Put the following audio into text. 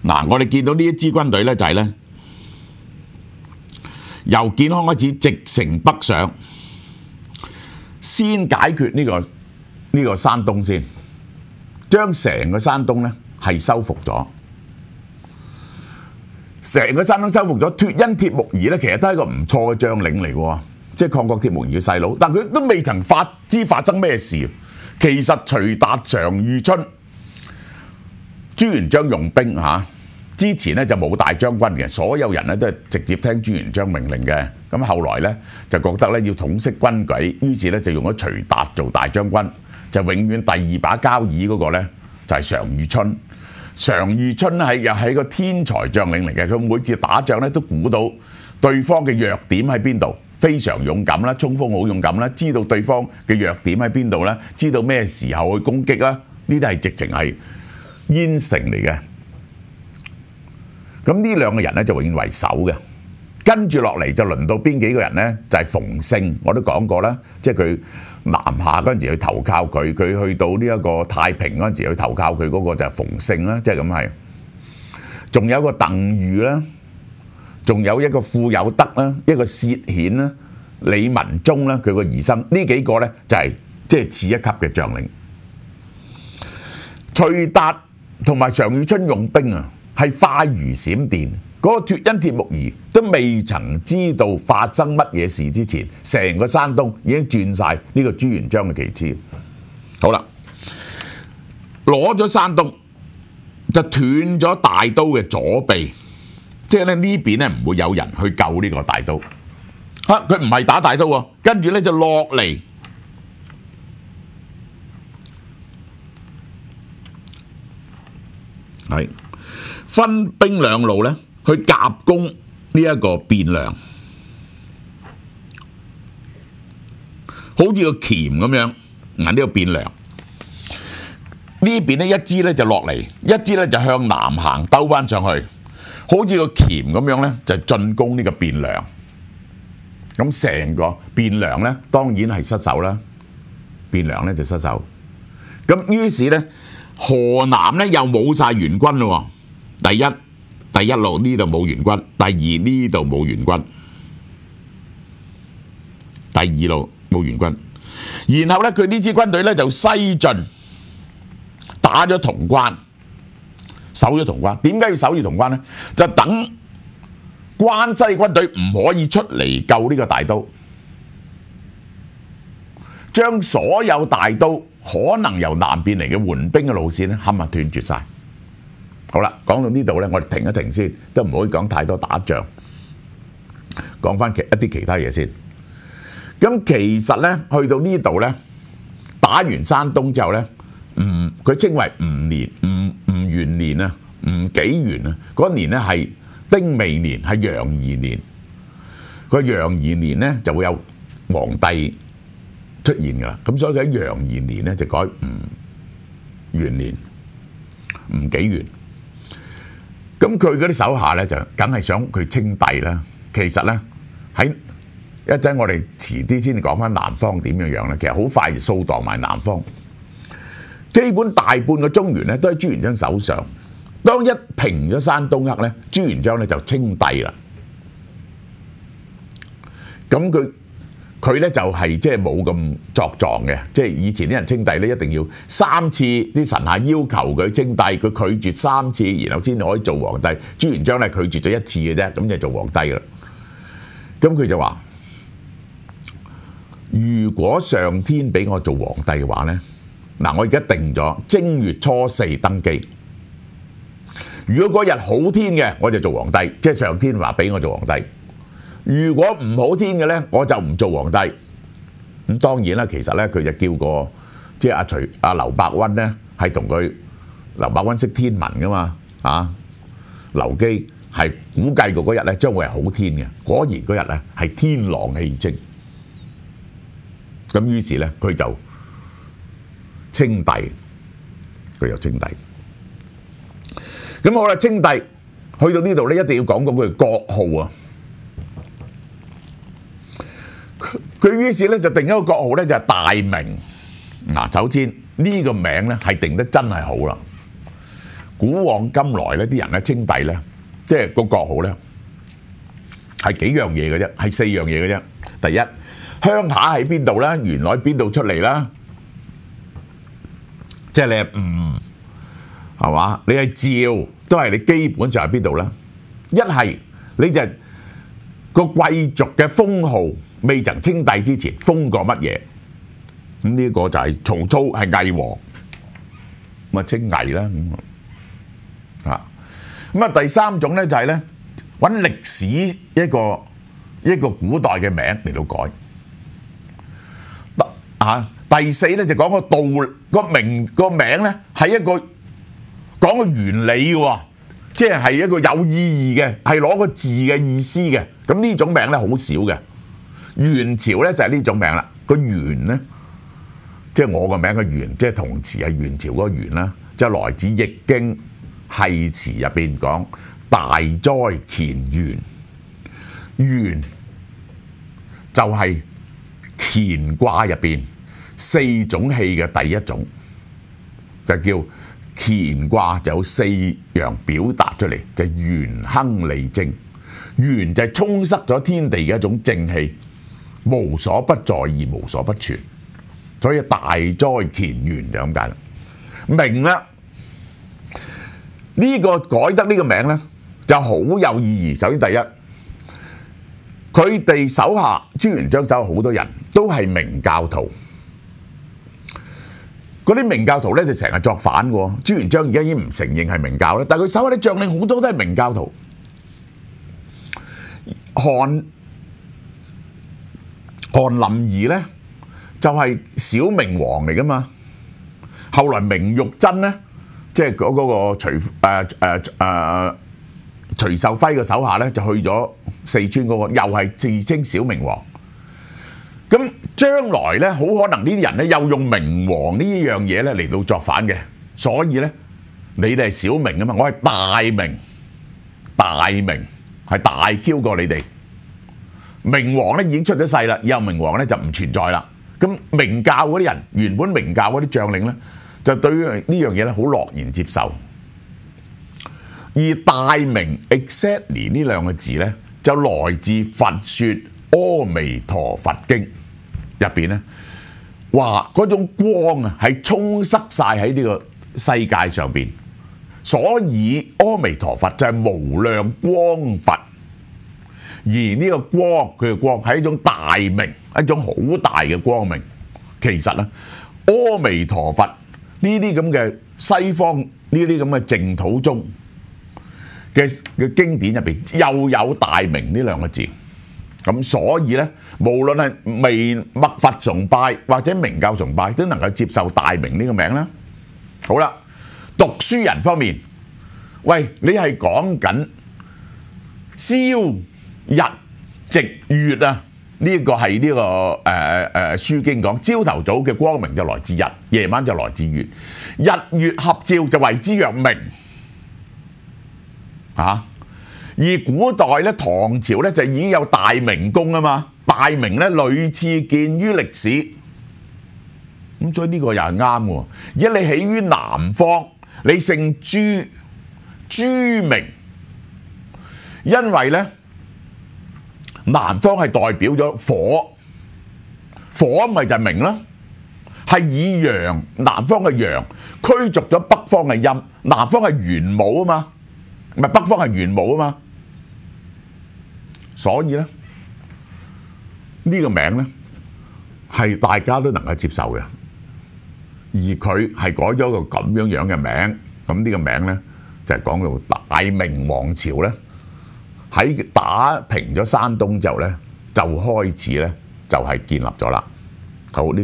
嗱，我哋見到呢一支軍隊咧就係咧由建康開始直城北上，先解決呢個山東先，將成個山東咧係收復咗。成個山東收復咗，脱恩鐵木兒咧其實都係一個唔錯嘅將領嚟嘅喎，即係抗國鐵木兒嘅細佬，但佢都未曾發生咩事。其實徐達、常遇春、朱元璋用兵之前咧就冇大將軍嘅，所有人咧都係直接聽朱元璋命令嘅。咁後來咧就覺得咧要統悉軍紀，於是咧就用咗徐達做大將軍，就永遠第二把交椅嗰個咧就係常遇春。常遇春又係一個天才將領嚟嘅，佢每次打仗咧都估到對方嘅弱點喺邊度，非常勇敢啦，衝鋒好勇敢啦，知道對方嘅弱點喺邊度啦，知道咩時候去攻擊啦，呢啲係直情係燕城嚟嘅。咁呢兩個人咧就永遠為首嘅，跟住落嚟就輪到邊幾個人咧？就係馮勝，我都講過啦，即係佢南下嗰陣時去投靠佢，佢去到呢一個太平嗰陣時去投靠佢嗰個就係馮勝啦，即係咁係。仲有一個鄧禹啦，仲有一個傅有德啦，一個薛顯啦，李文忠啦，佢個兒甥，呢幾個咧就係即係次一級嘅將領。徐達同埋常遇春用兵啊，係快如閃電。嗰個脱恩鐵木兒都未曾知道發生乜嘢事之前，成個山東已經轉晒呢個朱元璋嘅旗幟。好啦，攞咗山東就斷咗大都嘅左臂，即係咧呢邊咧唔會有人去救呢個大都。佢唔係打大都喎，跟住咧就落嚟。係分兵兩路咧，去夾攻呢一個汴梁，好似個鉗咁樣。呢個汴梁呢邊咧一支咧就落嚟，一支咧就向南行兜翻上去，好似個鉗咁樣咧就進攻呢個汴梁。咁成個汴梁咧當然係失守啦，汴梁咧就失守。咁於是咧河南咧又冇晒援軍咯。第一路呢度冇援軍，第二呢度冇援軍，第二路冇援軍。然後咧佢呢支軍隊咧就西進，打咗潼關，守咗潼關。點解要守住潼關咧？就等關西軍隊唔可以出嚟救呢個大都，將所有大都可能由南邊嚟嘅援兵嘅路線咧，冚唪唥斷絕晒。好啦，講到呢度咧，我哋停一停先，都唔可以講太多打仗，講翻一啲其他嘢先。咁其實咧，去到呢度咧，打完山東之後咧，佢稱為吳元年啊，吳紀元啊，嗰年咧係丁未年，係陽二年。佢陽二年咧就會有皇帝出現噶啦，咁所以佢喺陽二年咧就改吳元年，吳紀元。咁佢嗰啲手下咧就梗係想佢稱帝啦。其實咧喺一陣我哋遲啲先講翻南方點樣樣咧，其實好快就掃蕩埋南方。基本大半個中原咧都喺朱元璋手上。當一平咗山東克咧，朱元璋咧就稱帝啦。咁佢咧就係即係冇咁作狀嘅，即係以前啲人稱帝咧一定要3次啲神下要求佢稱帝，佢拒絕3次，然後先可以做皇帝。朱元璋咧拒絕咗1次嘅啫，咁就做皇帝啦。咁佢就話：如果上天俾我做皇帝嘅話咧，嗱，我而家定咗正月初4登基。如果嗰日好天嘅，我就做皇帝，即係上天話俾我做皇帝。如果唔好天嘅咧，我就唔做皇帝。咁當然啦，其實咧佢就叫過，即係阿劉伯溫咧，係同佢劉伯溫識天文噶嘛，劉基係估計過嗰日咧將會係好天嘅，果然嗰日咧係天朗氣清。咁於是咧佢就稱帝，佢又稱帝。咁好啦，稱帝去到呢度咧，一定要講嗰句國號啊！佢於是咧就定一個國號咧，就係大明。嗱，首先呢個名咧係定得真係好啦。 古往今來咧，啲人咧稱帝咧，即係個國號咧，係幾樣嘢嘅啫，係4樣嘢嘅啫。第一，鄉下喺邊度啦，原來喺邊度出嚟啦，即係你係係嘛？你係趙都係你基本上係邊度啦？一係你就個貴族嘅封號未曾稱帝之前封過乜嘢？咁呢個就係曹操係魏王，咁啊稱魏啦咁啊第三種咧就係咧揾歷史一個古代嘅名嚟到改。第四咧就講個道個名咧係一個講個原理嘅喎，即係一個有意義嘅，係攞個字嘅意思嘅。咁呢種名咧好少嘅。元朝咧就係呢種名啦。個元咧，即係我個名嘅元，即係同詞係元朝嗰個元啦，就來自《易經》繫辭入邊講大哉乾元，元就係乾卦入邊4種氣嘅第一種，就叫乾卦，就有4樣表達出嚟，就元亨利貞。元就係充塞咗天地嘅一種正氣，無所不在而無所不存，所以大哉乾元就咁解啦。明啦，呢個改得呢個名咧就好有意義。首先第一，佢哋手下朱元璋手下好多人都係明教徒。嗰啲明教徒咧就成日作反嘅。朱元璋而家已經唔承認係明教啦，但係佢手下啲將領好多都係明教徒。韓林兒咧就係小明王嚟噶嘛，後來明玉珍咧即係嗰個徐秀輝嘅手下咧就去咗四川嗰個，又係自稱小明王。咁將來咧，好可能呢啲人咧又用明王呢樣嘢咧嚟到作反嘅，所以咧你哋係小明啊嘛，我係大明，大明係大 Q 過你哋。明王咧已經出咗世啦，以後明王咧就唔存在啦。咁明教嗰啲人，原本明教嗰啲將領咧，就對於呢樣嘢咧好樂然接受。而大明 exactly 呢兩個字咧，就來自佛說阿彌陀佛經入邊咧，話嗰種光啊係充塞晒喺呢個世界上邊，所以阿彌陀佛就係無量光佛。而呢個光，佢嘅光係一種大明，一種好大嘅光明。其實咧，阿彌陀佛呢啲咁嘅西方呢啲咁嘅淨土宗嘅經典入邊又有大明呢兩個字。咁所以咧，無論係密佛崇拜或者明教崇拜，都能夠接受大明呢個名啦。好啦，讀書人方面，喂，你係講緊朝日夕月啊？呢個係呢個書經講，朝頭早嘅光明就來自日，夜晚就來自月，日月合照就為之曰明啊！而古代咧，唐朝咧就已經有大明宮啊嘛，大明咧屢次見於歷史，咁所以呢個又係啱喎。而家你起於南方，你姓朱，朱明，因為咧南方係代表咗火，火咪就係明咯，係以陽，南方嘅陽驅逐咗北方嘅陰，南方係元武啊嘛，唔係北方係元武啊嘛。所以咧，呢個名咧係大家都能夠接受嘅，而佢係改咗個咁樣嘅名，咁呢個名咧就係講到大明王朝咧喺打平咗山東之後咧，就開始咧就係建立咗啦。好呢。